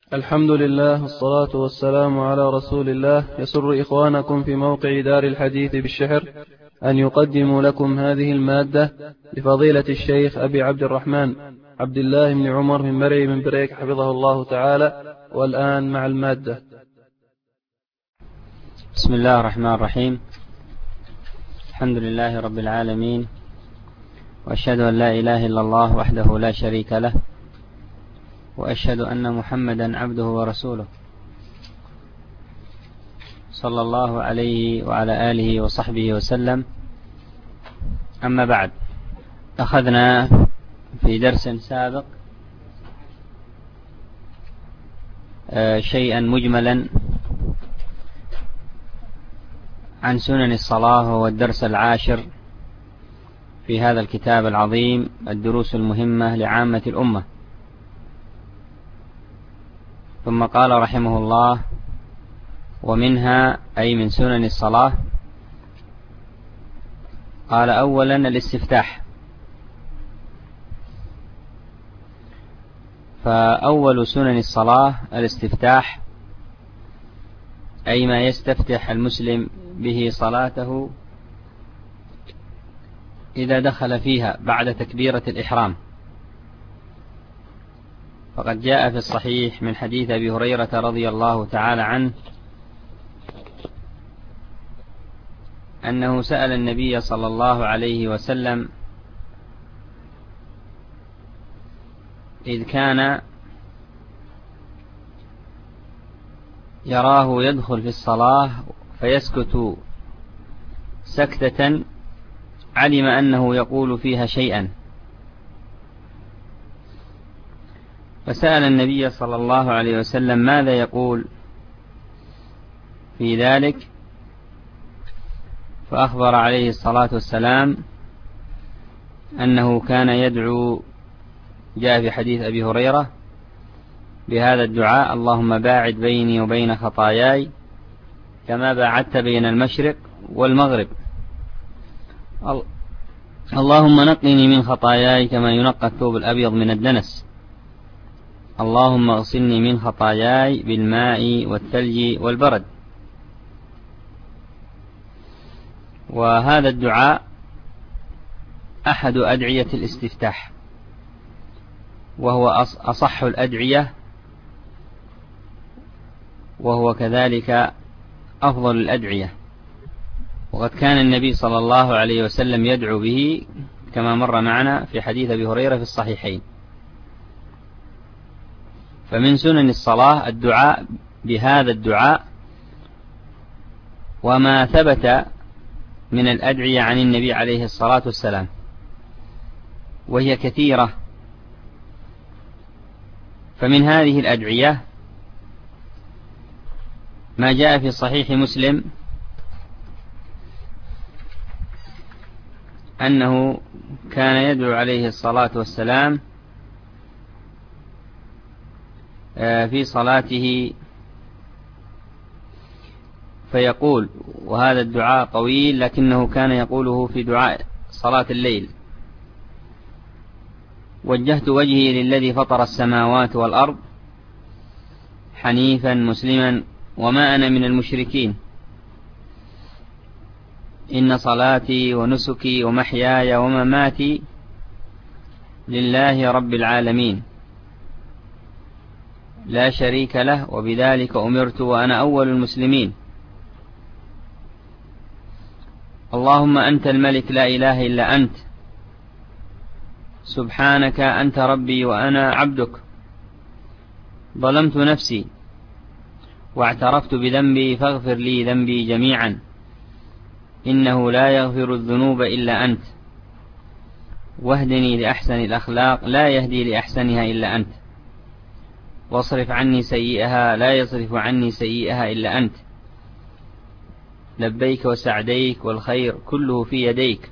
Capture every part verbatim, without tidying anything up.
الحمد لله والصلاة والسلام على رسول الله. يسر إخوانكم في موقع دار الحديث بالشحر أن يقدموا لكم هذه المادة لفضيلة الشيخ أبي عبد الرحمن عبد الله بن عمر من مرعي من بريك حفظه الله تعالى. والآن مع المادة. بسم الله الرحمن الرحيم. الحمد لله رب العالمين، وأشهد أن لا إله إلا الله وحده لا شريك له، وأشهد أن محمدا عبده ورسوله صلى الله عليه وعلى آله وصحبه وسلم. أما بعد، أخذنا في درس سابق شيئا مجملا عن سنن الصلاة، وهو الدرس العاشر في هذا الكتاب العظيم، الدروس المهمة لعامة الأمة. ثم قال رحمه الله: ومنها أي من سنن الصلاة. قال: أولا الاستفتاح. فأول سنن الصلاة الاستفتاح، أي ما يستفتح المسلم به صلاته إذا دخل فيها بعد تكبيرة الإحرام. فقد جاء في الصحيح من حديث أبي هريرة رضي الله تعالى عنه أنه سأل النبي صلى الله عليه وسلم إذ كان يراه يدخل في الصلاة فيسكت سكتة علم أنه يقول فيها شيئا، فسأل النبي صلى الله عليه وسلم ماذا يقول في ذلك، فأخبر عليه الصلاة والسلام أنه كان يدعو، جاء في حديث أبي هريرة بهذا الدعاء: اللهم باعد بيني وبين خطاياي كما باعدت بين المشرق والمغرب، اللهم نقني من خطاياي كما ينقى الثوب الأبيض من الدنس، اللهم اغسلني من خطاياي بالماء والثلج والبرد. وهذا الدعاء أحد أدعية الاستفتاح، وهو أصح الأدعية، وهو كذلك أفضل الأدعية. وقد كان النبي صلى الله عليه وسلم يدعو به كما مر معنا في حديث أبي هريرة في الصحيحين. فمن سنن الصلاة الدعاء بهذا الدعاء، وما ثبت من الأدعية عن النبي عليه الصلاة والسلام، وهي كثيرة. فمن هذه الأدعية ما جاء في صحيح مسلم أنه كان يدعو عليه الصلاة والسلام في صلاته فيقول، وهذا الدعاء طويل لكنه كان يقوله في دعاء صلاة الليل: وجهت وجهي للذي فطر السماوات والأرض حنيفا مسلما وما أنا من المشركين، إن صلاتي ونسكي ومحياي ومماتي لله رب العالمين لا شريك له وبذلك أمرت وأنا أول المسلمين، اللهم أنت الملك لا إله إلا أنت، سبحانك أنت ربي وأنا عبدك، ظلمت نفسي واعترفت بذنبي فاغفر لي ذنبي جميعا، إنه لا يغفر الذنوب إلا أنت، واهدني لأحسن الأخلاق لا يهدي لأحسنها إلا أنت، واصرف عني سيئها لا يصرف عني سيئها إلا أنت، لبيك وسعديك والخير كله في يديك،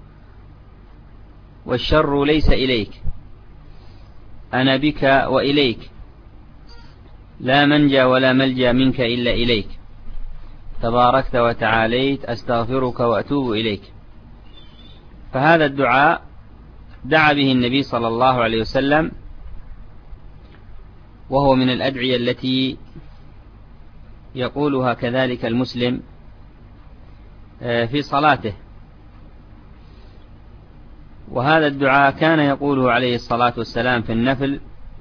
والشر ليس إليك، أنا بك وإليك، لا منجى ولا ملجى منك إلا إليك، تباركت وتعاليت، أستغفرك وأتوب إليك. فهذا الدعاء دعا به النبي صلى الله عليه وسلم وهو من الأدعية التي يقولها كذلك المسلم في صلاته. وهذا الدعاء كان يقوله عليه الصلاة والسلام في النفل،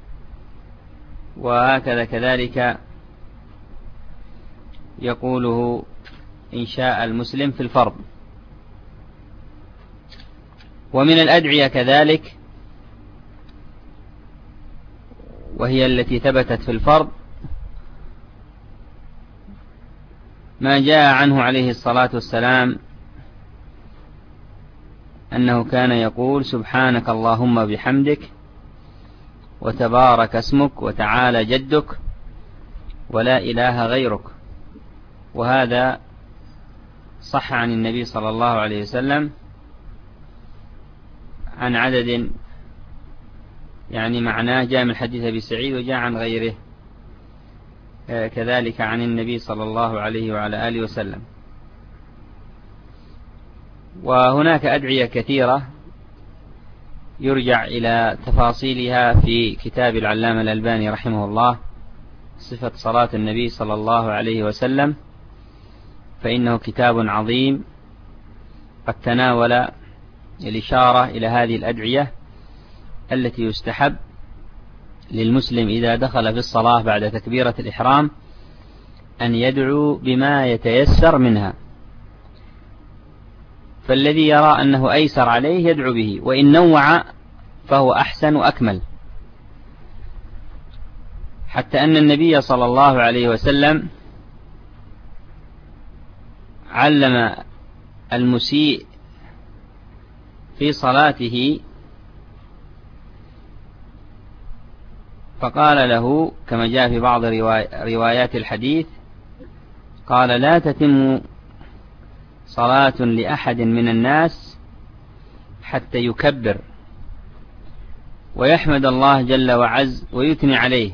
وهكذا كذلك يقوله إن شاء المسلم في الفرض. ومن الأدعية كذلك وهي التي ثبتت في الفرض ما جاء عنه عليه الصلاة والسلام أنه كان يقول سبحانك اللهم بحمدك وتبارك اسمك وتعالى جدك ولا إله غيرك. وهذا صح عن النبي صلى الله عليه وسلم عن عدد، يعني معناه جاء من حديث أبي سعيد وجاء عن غيره كذلك عن النبي صلى الله عليه وعلى آله وسلم. وهناك أدعية كثيرة يرجع إلى تفاصيلها في كتاب العلامة الألباني رحمه الله صفة صلاة النبي صلى الله عليه وسلم، فإنه كتاب عظيم قد تناول الإشارة إلى هذه الأدعية التي يستحب للمسلم إذا دخل في الصلاة بعد تكبيرة الإحرام أن يدعو بما يتيسر منها، فالذي يرى أنه أيسر عليه يدعو به، وإن نوع فهو أحسن وأكمل، حتى أن النبي صلى الله عليه وسلم علم المسيء في صلاته فقال له كما جاء في بعض روايات الحديث قال لا تتم صلاة لأحد من الناس حتى يكبر ويحمد الله جل وعز ويثني عليه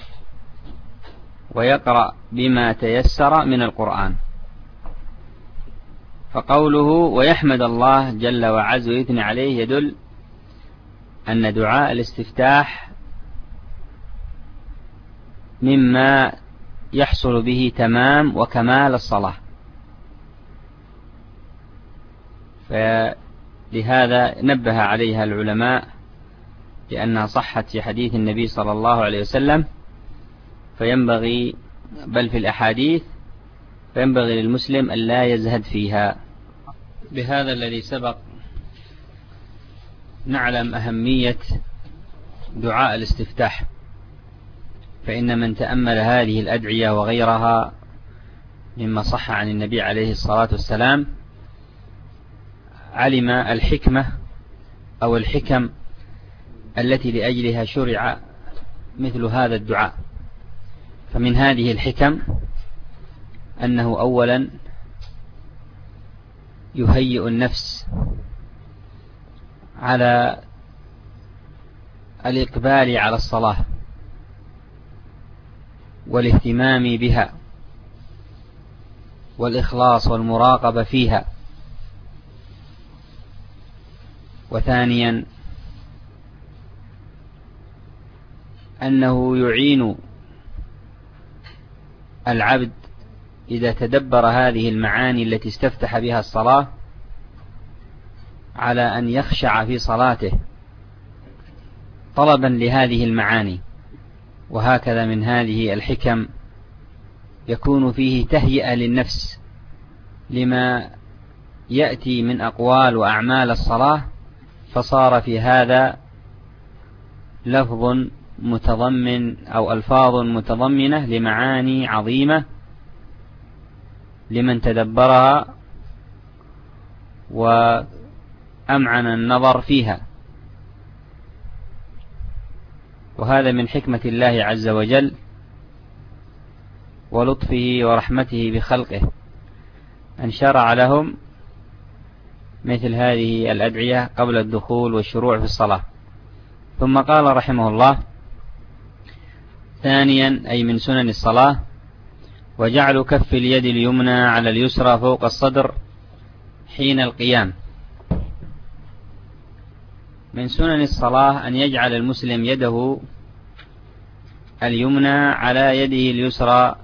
ويقرأ بما تيسر من القرآن. فقوله ويحمد الله جل وعز ويثني عليه يدل أن دعاء الاستفتاح مما يحصل به تمام وكمال الصلاة، فلهذا نبه عليها العلماء لأنها صحت في حديث النبي صلى الله عليه وسلم، فينبغي بل في الأحاديث فينبغي للمسلم أن لا يزهد فيها. بهذا الذي سبق نعلم أهمية دعاء الاستفتاح، فإن من تأمل هذه الأدعية وغيرها مما صح عن النبي عليه الصلاة والسلام علم الحكمة أو الحكم التي لأجلها شرع مثل هذا الدعاء. فمن هذه الحكم أنه أولا يهيئ النفس على الإقبال على الصلاة والاهتمام بها والإخلاص والمراقبة فيها. وثانيا أنه يعين العبد إذا تدبر هذه المعاني التي استفتح بها الصلاة على أن يخشع في صلاته طلبا لهذه المعاني. وهكذا من هذه الحكم يكون فيه تهيئة للنفس لما يأتي من أقوال وأعمال الصلاة، فصار في هذا لفظ متضمن أو ألفاظ متضمنة لمعاني عظيمة لمن تدبرها وأمعن النظر فيها. وهذا من حكمة الله عز وجل ولطفه ورحمته بخلقه أن شرع لهم مثل هذه الأدعية قبل الدخول والشروع في الصلاة. ثم قال رحمه الله ثانيا أي من سنن الصلاة وجعل كف اليد اليمنى على اليسرى فوق الصدر حين القيام. من سنن الصلاة أن يجعل المسلم يده اليمنى على يده اليسرى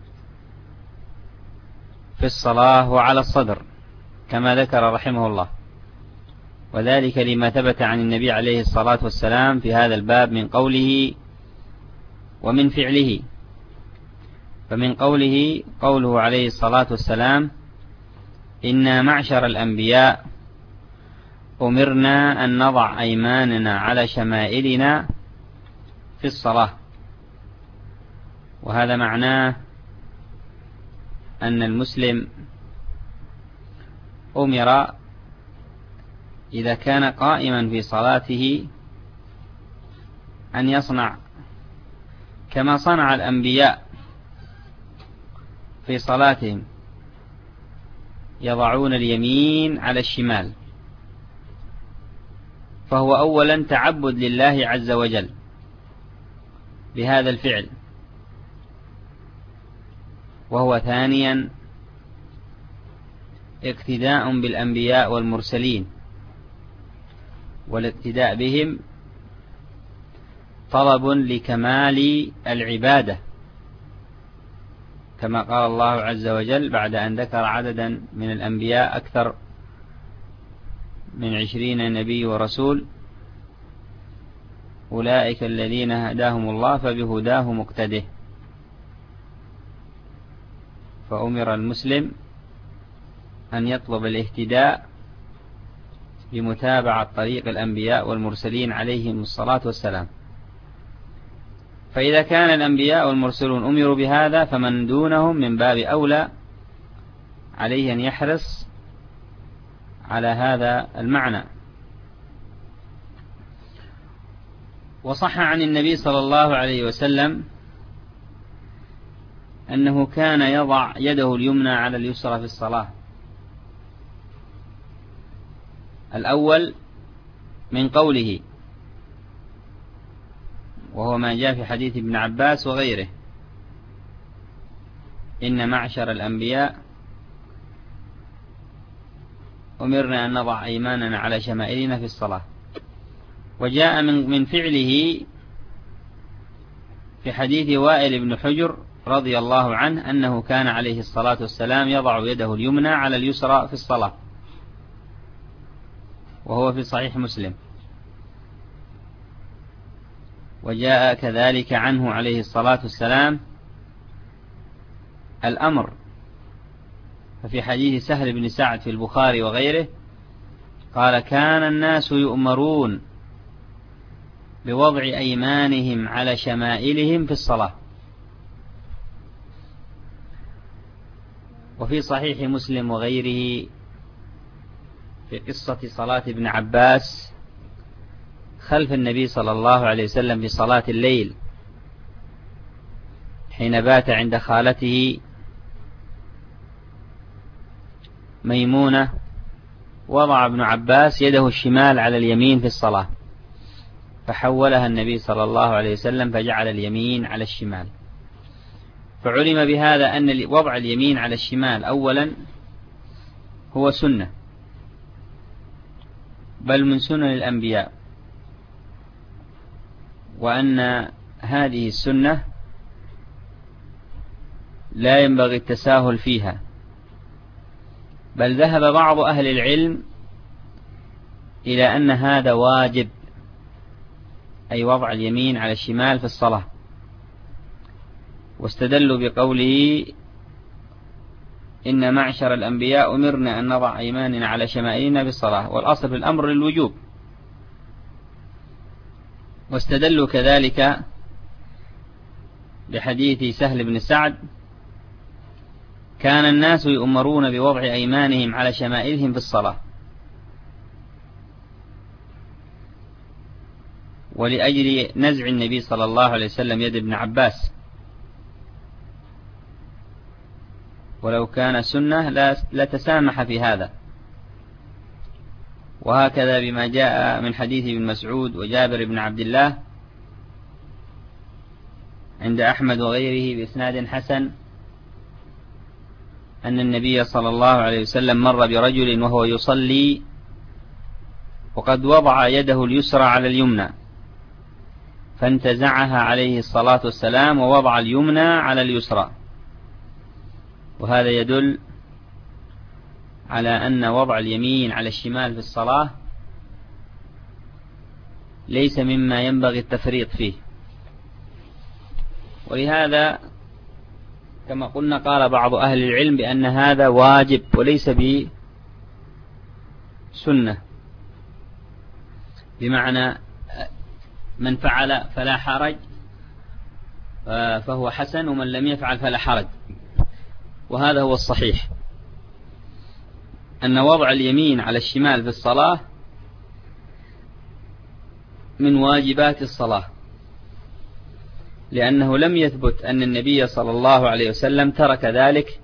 في الصلاة وعلى الصدر كما ذكر رحمه الله، وذلك لما ثبت عن النبي عليه الصلاة والسلام في هذا الباب من قوله ومن فعله. فمن قوله قوله عليه الصلاة والسلام: إنا معشر الأنبياء أمرنا أن نضع أيماننا على شمائلنا في الصلاة. وهذا معناه أن المسلم أمر إذا كان قائما في صلاته أن يصنع كما صنع الأنبياء في صلاتهم، يضعون اليمين على الشمال، فهو أولا تعبد لله عز وجل بهذا الفعل، وهو ثانيا اقتداء بالأنبياء والمرسلين، والاقتداء بهم طلب لكمال العبادة، كما قال الله عز وجل بعد أن ذكر عددا من الأنبياء أكثر من عشرين نبي ورسول: أولئك الذين هداهم الله فبهداه مقتده. فأمر المسلم أن يطلب الاهتداء بمتابعة طريق الأنبياء والمرسلين عليهم الصلاة والسلام. فإذا كان الأنبياء والمرسلون أمروا بهذا، فمن دونهم من باب أولى عليه أن يحرص على هذا المعنى. وصح عن النبي صلى الله عليه وسلم أنه كان يضع يده اليمنى على اليسرى في الصلاة. الأول من قوله، وهو ما جاء في حديث ابن عباس وغيره: إن معشر الأنبياء أمرنا أن نضع أيماننا على شمائلنا في الصلاة. وجاء من من فعله في حديث وائل بن حجر رضي الله عنه أنه كان عليه الصلاة والسلام يضع يده اليمنى على اليسرى في الصلاة، وهو في صحيح مسلم. وجاء كذلك عنه عليه الصلاة والسلام الأمر، ففي حديث سهل بن سعد في البخاري وغيره قال: كان الناس يؤمرون بوضع أيمانهم على شمائلهم في الصلاة. وفي صحيح مسلم وغيره في قصة صلاة ابن عباس خلف النبي صلى الله عليه وسلم في صلاة الليل حين بات عند خالته ميمونة، وضع ابن عباس يده الشمال على اليمين في الصلاة، فحولها النبي صلى الله عليه وسلم فجعل اليمين على الشمال. فعلم بهذا أن وضع اليمين على الشمال أولا هو سنة، بل من سنن الأنبياء، وأن هذه السنة لا ينبغي التساهل فيها، بل ذهب بعض أهل العلم إلى أن هذا واجب، أي وضع اليمين على الشمال في الصلاة، واستدلوا بقوله: إن معشر الأنبياء أمرنا أن نضع أيماننا على شمائلنا بالصلاة، والأصل في الأمر للوجوب. واستدلوا كذلك بحديث سهل بن سعد: كان الناس يؤمرون بوضع أيمانهم على شمائلهم في الصلاة، ولأجل نزع النبي صلى الله عليه وسلم يد ابن عباس، ولو كان سنة لا تسامح في هذا. وهكذا بما جاء من حديث ابن مسعود وجابر بن عبد الله عند أحمد وغيره بإسناد حسن أن النبي صلى الله عليه وسلم مر برجل وهو يصلي وقد وضع يده اليسرى على اليمنى، فانتزعها عليه الصلاة والسلام ووضع اليمنى على اليسرى، وهذا يدل على أن وضع اليمين على الشمال في الصلاة ليس مما ينبغي التفريط فيه. ولهذا كما قلنا قال بعض أهل العلم بأن هذا واجب وليس بسنة، بمعنى من فعل فلا حرج فهو حسن، ومن لم يفعل فلا حرج. وهذا هو الصحيح، أن وضع اليمين على الشمال في الصلاة من واجبات الصلاة، لأنه لم يثبت أن النبي صلى الله عليه وسلم ترك ذلك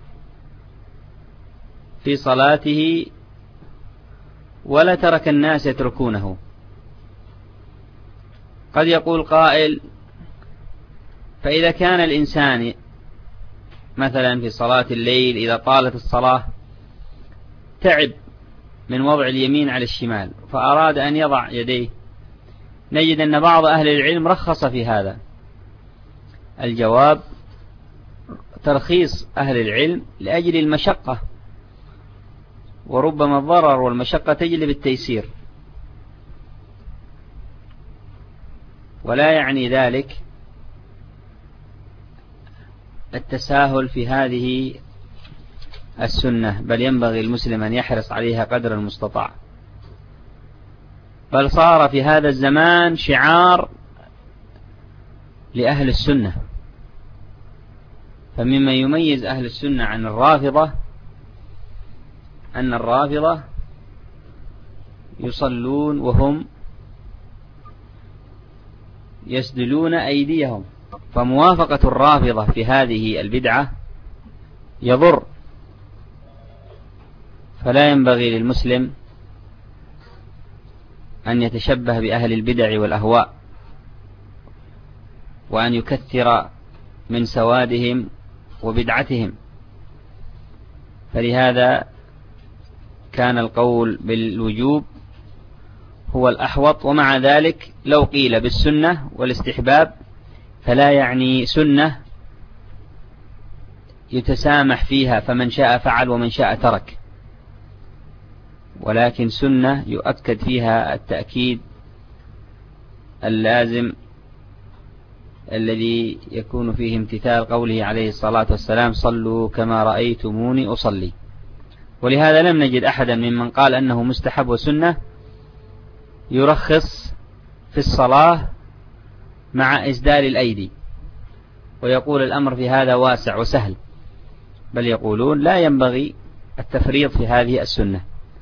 في صلاته ولا ترك الناس يتركونه. قد يقول قائل: فإذا كان الإنسان مثلا في صلاة الليل إذا طالت الصلاة تعب من وضع اليمين على الشمال فأراد أن يضع يديه، نجد أن بعض أهل العلم رخص في هذا. الجواب: ترخيص أهل العلم لأجل المشقة، وربما الضرر والمشقة تجلب التيسير، ولا يعني ذلك التساهل في هذه السنة، بل ينبغي المسلم أن يحرص عليها قدر المستطاع. بل صار في هذا الزمان شعار لأهل السنة. فمما يميز أهل السنة عن الرافضة أن الرافضة يصلون وهم يسدلون أيديهم، فموافقة الرافضة في هذه البدعة يضر. فلا ينبغي للمسلم أن يتشبه بأهل البدع والأهواء، وأن يكثر من سوادهم وبدعتهم. فلهذا كان القول بالوجوب هو الأحوط. ومع ذلك لو قيل بالسنة والاستحباب فلا يعني سنة يتسامح فيها فمن شاء فعل ومن شاء ترك، ولكن سنة يؤكد فيها التأكيد اللازم الذي يكون فيه امتثال قوله عليه الصلاة والسلام: صلوا كما رأيتموني أصلي. ولهذا لم نجد أحدا ممن قال أنه مستحب وسنة يرخص في الصلاة مع إسدال الأيدي ويقول الأمر في هذا واسع وسهل، بل يقولون لا ينبغي التفريط في هذه السنة.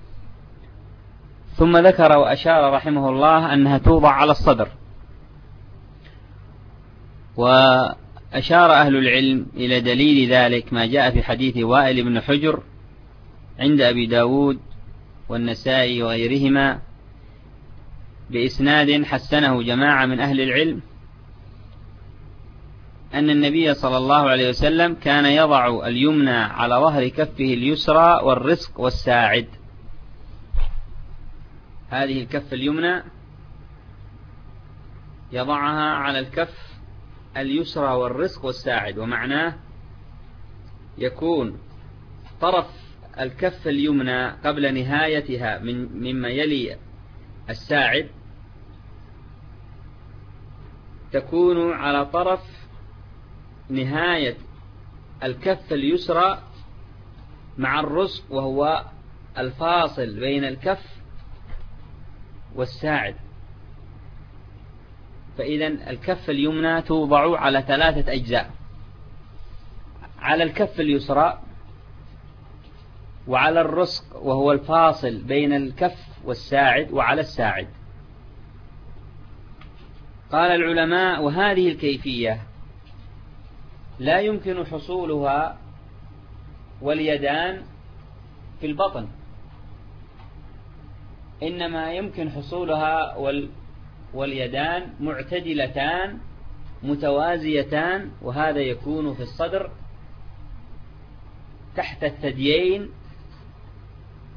ثم ذكر وأشار رحمه الله أنها توضع على الصدر. وأشار أهل العلم إلى دليل ذلك ما جاء في حديث وائل بن حجر عند أبي داود والنسائي وغيرهما بإسناد حسنه جماعة من أهل العلم، أن النبي صلى الله عليه وسلم كان يضع اليمنى على ظهر كفه اليسرى والرزق والساعد. هذه الكف اليمنى يضعها على الكف اليسرى والرزق والساعد، ومعناه يكون طرف الكف اليمنى قبل نهايتها من مما يلي الساعد تكون على طرف نهاية الكف اليسرى مع الرزق، وهو الفاصل بين الكف والساعد. فإذا الكف اليمنى توضع على ثلاثة أجزاء: على الكف اليسرى، وعلى الرزق وهو الفاصل بين الكف والساعد، وعلى الساعد. قال العلماء: وهذه الكيفية لا يمكن حصولها واليدان في البطن، إنما يمكن حصولها وال واليدان معتدلتان متوازيتان، وهذا يكون في الصدر تحت الثديين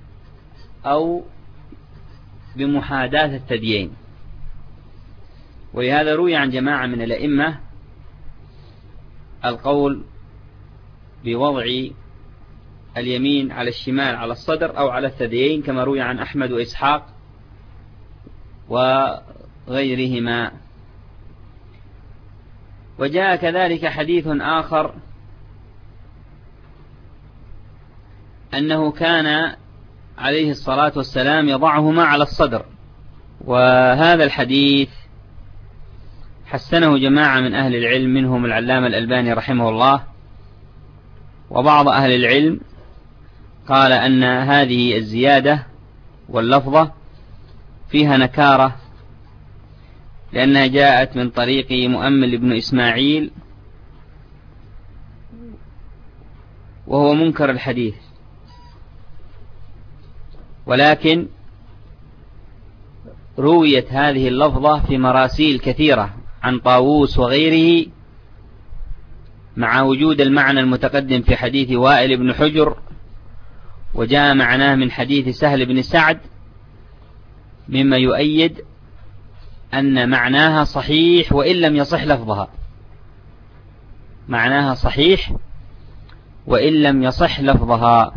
أو بمحاذاة الثديين. ولهذا روي عن جماعة من الأئمة القول بوضع اليمين على الشمال على الصدر أو على الثديين، كما روي عن أحمد وإسحاق وغيرهما. وجاء كذلك حديث آخر أنه كان عليه الصلاة والسلام يضعهما على الصدر، وهذا الحديث حسنه جماعة من أهل العلم منهم العلامة الألباني رحمه الله، وبعض أهل العلم قال أن هذه الزيادة واللفظة فيها نكارة، لأنها جاءت من طريق مؤمل بن إسماعيل وهو منكر الحديث، ولكن رويت هذه اللفظة في مراسيل كثيرة عن طاووس وغيره، مع وجود المعنى المتقدم في حديث وائل بن حجر، وجاء معناه من حديث سهل بن سعد، مما يؤيد أن معناها صحيح وإن لم يصح لفظها، معناها صحيح وإن لم يصح لفظها.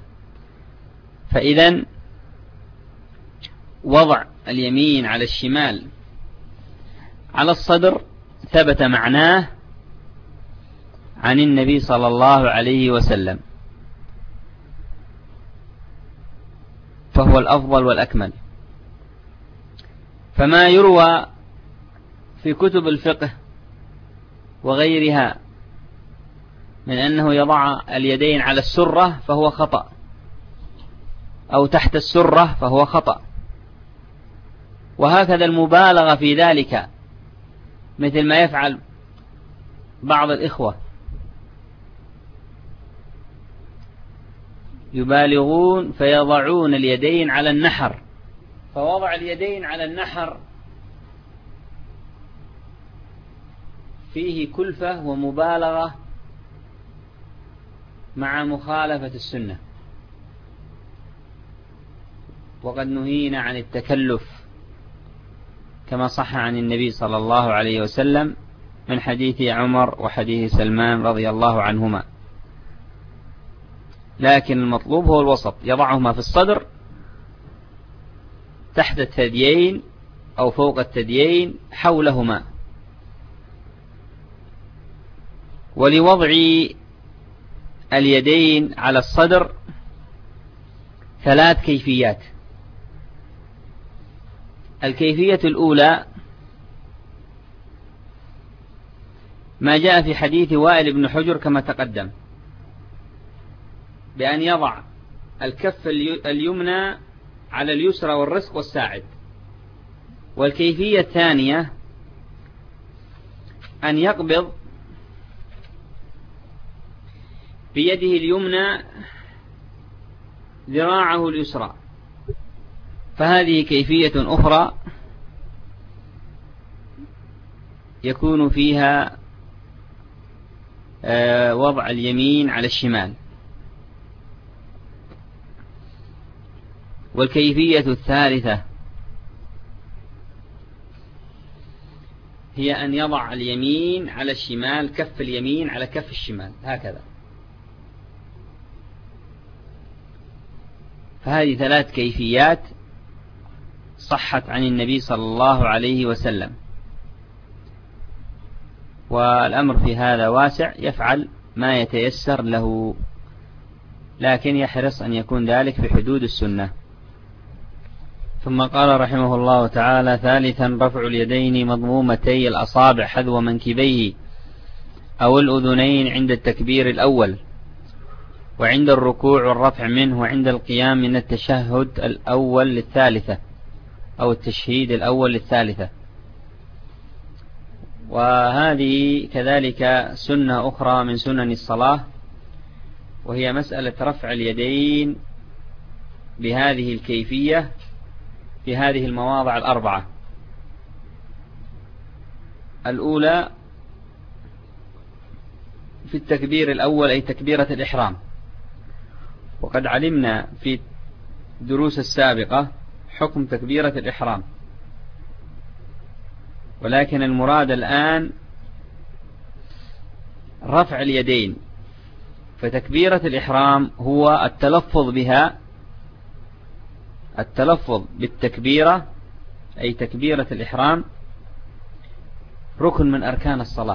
فإذن وضع اليمين على الشمال على الصدر ثبت معناه عن النبي صلى الله عليه وسلم، فهو الأفضل والأكمل. فما يروى في كتب الفقه وغيرها من أنه يضع اليدين على السرة فهو خطأ، أو تحت السرة فهو خطأ، وهكذا المبالغة في ذلك مثل ما يفعل بعض الإخوة، يبالغون فيضعون اليدين على النحر، فوضع اليدين على النحر فيه كلفة ومبالغة مع مخالفة السنة، وقد نهينا عن التكلف كما صح عن النبي صلى الله عليه وسلم من حديث عمر وحديث سلمان رضي الله عنهما. لكن المطلوب هو الوسط، يضعهما في الصدر تحت الثديين أو فوق الثديين حولهما. ولوضع اليدين على الصدر ثلاث كيفيات. الكيفية الأولى ما جاء في حديث وائل بن حجر كما تقدم، بأن يضع الكف اليمنى على اليسرى والرزق والساعد. والكيفية الثانية أن يقبض بيده اليمنى ذراعه اليسرى، فهذه كيفية أخرى يكون فيها وضع اليمين على الشمال. والكيفية الثالثة هي أن يضع اليمين على الشمال، كف اليمين على كف الشمال هكذا. فهذه ثلاث كيفيات صحت عن النبي صلى الله عليه وسلم، والأمر في هذا واسع، يفعل ما يتيسر له، لكن يحرص أن يكون ذلك في حدود السنة. ثم قال رحمه الله تعالى: ثالثا رفع اليدين مضمومتي الأصابع حذو منكبيه أو الأذنين عند التكبير الأول، وعند الركوع والرفع منه، وعند القيام من التشهد الأول للثالثة أو التشهيد الأول للثالثة. وهذه كذلك سنة أخرى من سنن الصلاة، وهي مسألة رفع اليدين بهذه الكيفية في هذه المواضع الأربعة. الأولى في التكبير الأول، أي تكبيرة الإحرام، وقد علمنا في الدروس السابقة حكم تكبيرة الإحرام، ولكن المراد الآن رفع اليدين، فتكبيرة الإحرام هو التلفظ بها، التلفظ بالتكبيرة أي تكبيرة الإحرام ركن من أركان الصلاة،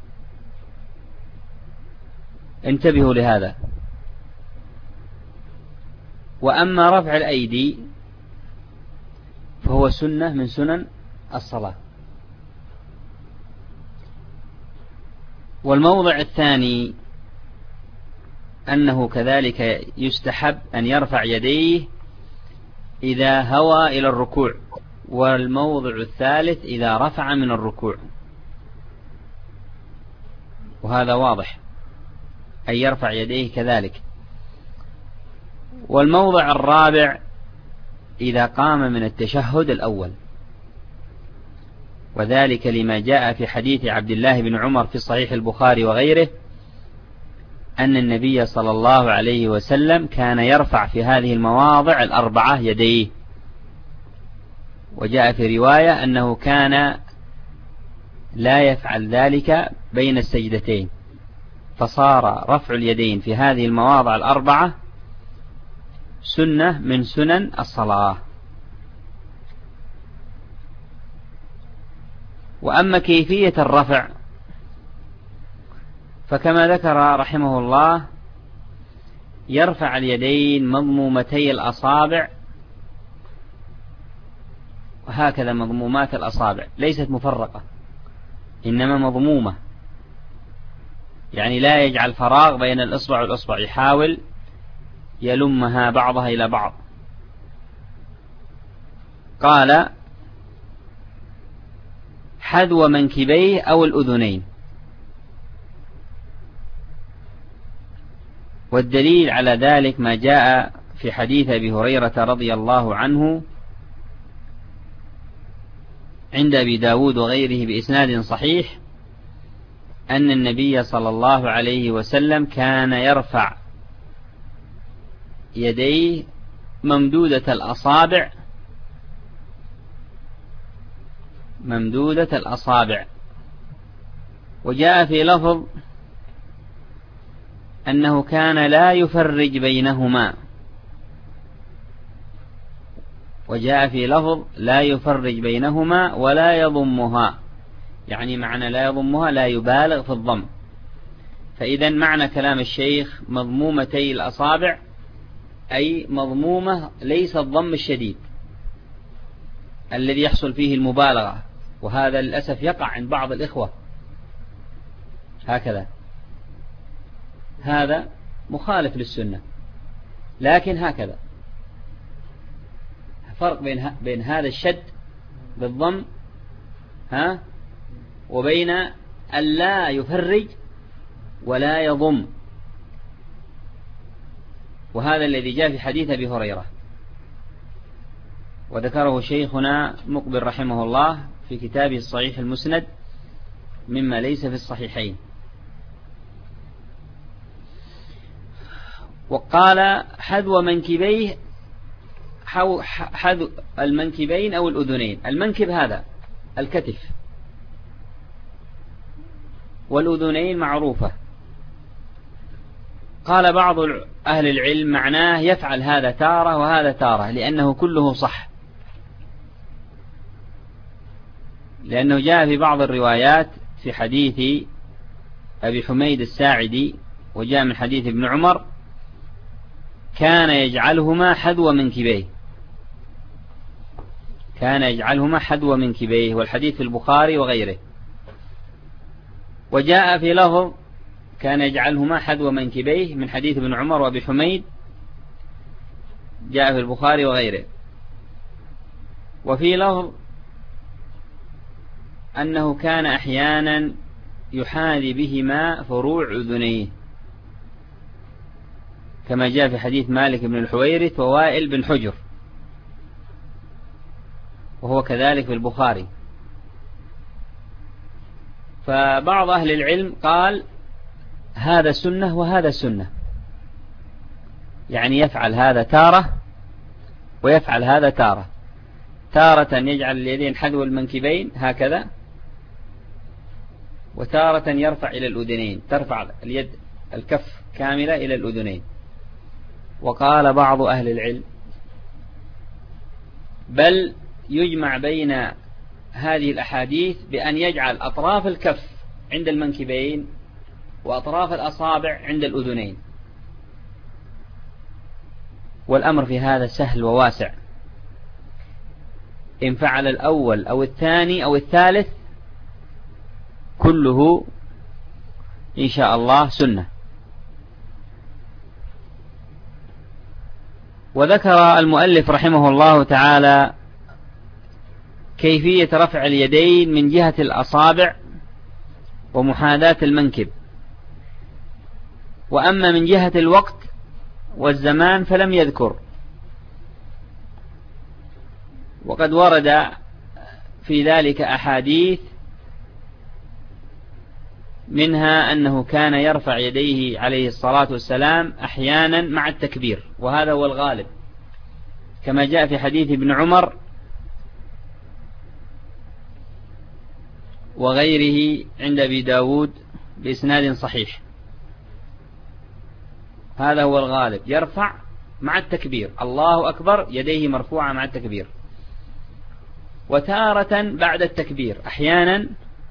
انتبهوا لهذا. وأما رفع الأيدي فهو سنة من سنن الصلاة. والموضع الثاني أنه كذلك يستحب أن يرفع يديه إذا هوى إلى الركوع، والموضع الثالث إذا رفع من الركوع، وهذا واضح أن يرفع يديه كذلك. والموضع الرابع إذا قام من التشهد الأول، وذلك لما جاء في حديث عبد الله بن عمر في صحيح البخاري وغيره أن النبي صلى الله عليه وسلم كان يرفع في هذه المواضع الأربعة يديه. وجاء في رواية أنه كان لا يفعل ذلك بين السجدتين، فصار رفع اليدين في هذه المواضع الأربعة سنة من سنن الصلاة. وأما كيفية الرفع فكما ذكر رحمه الله يرفع اليدين مضمومتي الأصابع، وهكذا مضمومات الأصابع ليست مفرقة إنما مضمومة، يعني لا يجعل فراغ بين الإصبع والإصبع، يحاول يلمها بعضها إلى بعض. قال حذو منكبيه أو الأذنين. والدليل على ذلك ما جاء في حديث أبي هريرة رضي الله عنه عند أبي داود وغيره بإسناد صحيح أن النبي صلى الله عليه وسلم كان يرفع يديه ممدودة الأصابع ممدودة الأصابع. وجاء في لفظ أنه كان لا يفرج بينهما، وجاء في لفظ لا يفرج بينهما ولا يضمها، يعني معنى لا يضمها لا يبالغ في الضم. فإذا معنى كلام الشيخ مضمومتي الأصابع أي مضمومة ليس الضم الشديد الذي يحصل فيه المبالغة، وهذا للأسف يقع عند بعض الإخوة هكذا، هذا مخالف للسنة. لكن هكذا فرق بين بين هذا الشد بالضم ها وبين ألا يفرج ولا يضم، وهذا الذي جاء في حديث أبي هريرة وذكره شيخنا مقبل رحمه الله في كتابه الصحيح المسند مما ليس في الصحيحين. وقال حذو منكبيه، حذو المنكبين أو الأذنين. المنكب هذا الكتف، والأذنين معروفة. قال بعض أهل العلم معناه يفعل هذا تارة وهذا تارة، لأنه كله صح، لأنه جاء في بعض الروايات في حديث أبي حميد الساعدي وجاء من حديث ابن عمر كان يجعلهما حذو منكبيه، كان يجعلهما حذو منكبيه، والحديث في البخاري وغيره. وجاء في لفظ كان يجعلهما حذو منكبيه من حديث ابن عمر وابي حميد جاء في البخاري وغيره. وفي لفظ أنه كان أحيانا يحاذي بهما فروع أذنيه، كما جاء في حديث مالك بن الحويرث ووائل بن حجر، وهو كذلك في البخاري. فبعض أهل العلم قال هذا سنة وهذا سنة، يعني يفعل هذا تارة ويفعل هذا تارة، تارة يجعل اليدين حذو المنكبين هكذا، وتارة يرفع إلى الأذنين، ترفع اليد الكف كاملة إلى الأذنين. وقال بعض أهل العلم بل يجمع بين هذه الأحاديث بأن يجعل أطراف الكف عند المنكبين وأطراف الأصابع عند الأذنين، والأمر في هذا سهل وواسع، إن فعل الأول أو الثاني أو الثالث كله إن شاء الله سنة. وذكر المؤلف رحمه الله تعالى كيفية رفع اليدين من جهة الأصابع ومحاذاة المنكب، وأما من جهة الوقت والزمان فلم يذكر. وقد ورد في ذلك أحاديث، منها أنه كان يرفع يديه عليه الصلاة والسلام أحيانا مع التكبير، وهذا هو الغالب، كما جاء في حديث ابن عمر وغيره عند أبي داود بإسناد صحيح. هذا هو الغالب، يرفع مع التكبير، الله أكبر، يديه مرفوعة مع التكبير. وتارة بعد التكبير، أحيانا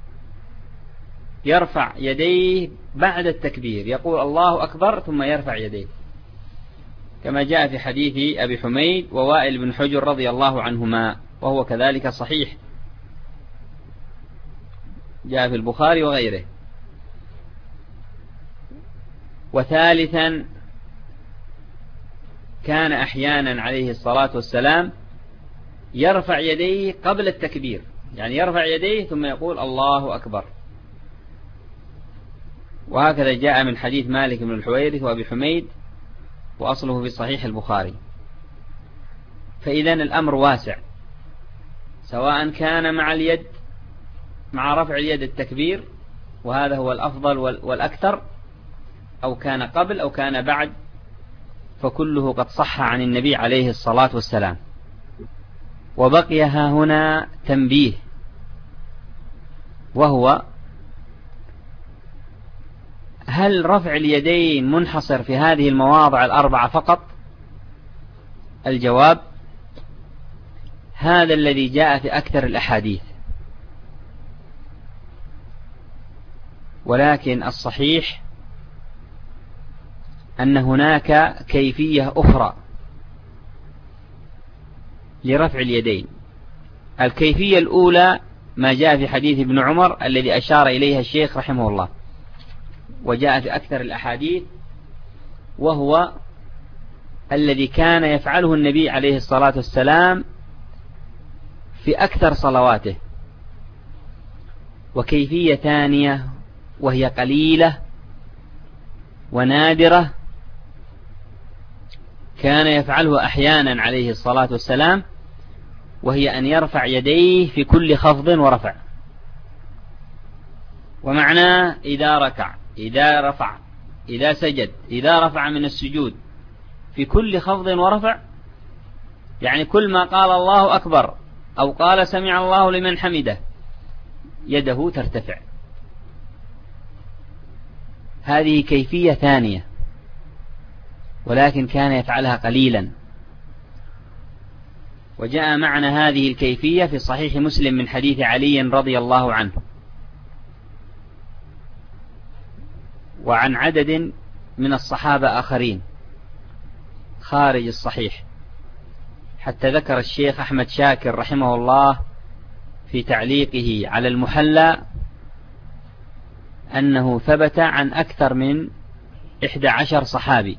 يرفع يديه بعد التكبير، يقول الله أكبر ثم يرفع يديه، كما جاء في حديث أبي حميد ووائل بن حجر رضي الله عنهما، وهو كذلك صحيح، جاء في البخاري وغيره. وثالثا كان أحيانا عليه الصلاة والسلام يرفع يديه قبل التكبير، يعني يرفع يديه ثم يقول الله أكبر، وهكذا جاء من حديث مالك بن الحويرث وأبي حميد، وأصله في صحيح البخاري. فإذا الأمر واسع، سواء كان مع اليد مع رفع اليد التكبير، وهذا هو الأفضل والأكثر، أو كان قبل أو كان بعد، فكله قد صح عن النبي عليه الصلاة والسلام. وبقي ها هنا تنبيه، وهو هل رفع اليدين منحصر في هذه المواضع الأربعة فقط؟ الجواب هذا الذي جاء في أكثر الأحاديث، ولكن الصحيح أن هناك كيفية أخرى لرفع اليدين. الكيفية الأولى ما جاء في حديث ابن عمر الذي أشار إليها الشيخ رحمه الله، وجاء في أكثر الأحاديث، وهو الذي كان يفعله النبي عليه الصلاة والسلام في أكثر صلواته. وكيفية ثانية وهي قليلة ونادرة كان يفعله أحيانا عليه الصلاة والسلام، وهي أن يرفع يديه في كل خفض ورفع. ومعناه إذا ركع، إذا رفع، إذا سجد، إذا رفع من السجود، في كل خفض ورفع، يعني كل ما قال الله أكبر أو قال سمع الله لمن حمده يده ترتفع. هذه كيفية ثانية، ولكن كان يفعلها قليلا. وجاء معنى هذه الكيفية في صحيح مسلم من حديث علي رضي الله عنه، وعن عدد من الصحابة آخرين خارج الصحيح، حتى ذكر الشيخ أحمد شاكر رحمه الله في تعليقه على المحلى أنه ثبت عن أكثر من إحدى عشر صحابي،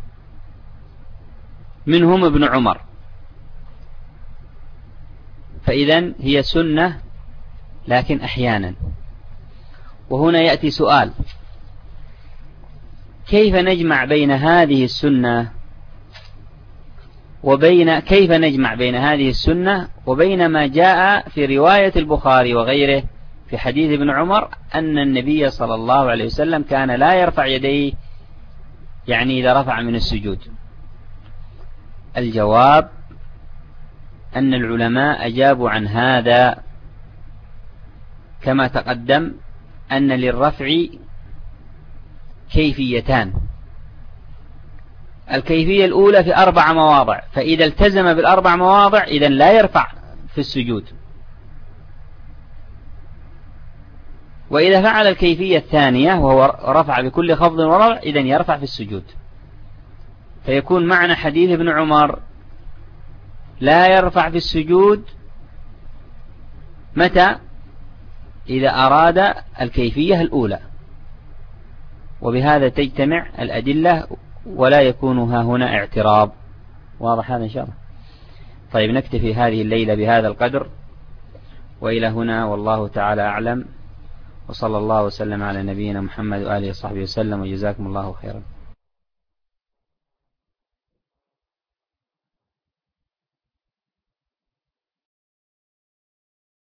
منهم ابن عمر. فإذن هي سنة لكن أحيانا. وهنا يأتي سؤال: كيف نجمع بين هذه السنة وبين كيف نجمع بين هذه السنة وبين ما جاء في رواية البخاري وغيره في حديث ابن عمر أن النبي صلى الله عليه وسلم كان لا يرفع يديه، يعني إذا رفع من السجود؟ الجواب أن العلماء أجابوا عن هذا كما تقدم أن للرفع كيفيتان. الكيفية الأولى في أربع مواضع، فإذا التزم بالأربع مواضع إذن لا يرفع في السجود، وإذا فعل الكيفية الثانية وهو رفع بكل خفض ورفع إذن يرفع في السجود. فيكون معنى حديث ابن عمر لا يرفع في السجود متى؟ إذا أراد الكيفية الأولى. وبهذا تجتمع الأدلة ولا يكون ها هنا اعتراض. واضح هذا إن شاء الله؟ طيب نكتفي هذه الليلة بهذا القدر، وإلى هنا والله تعالى أعلم، وصلى الله وسلم على نبينا محمد وآله وصحبه وسلم، وجزاكم الله خيرا.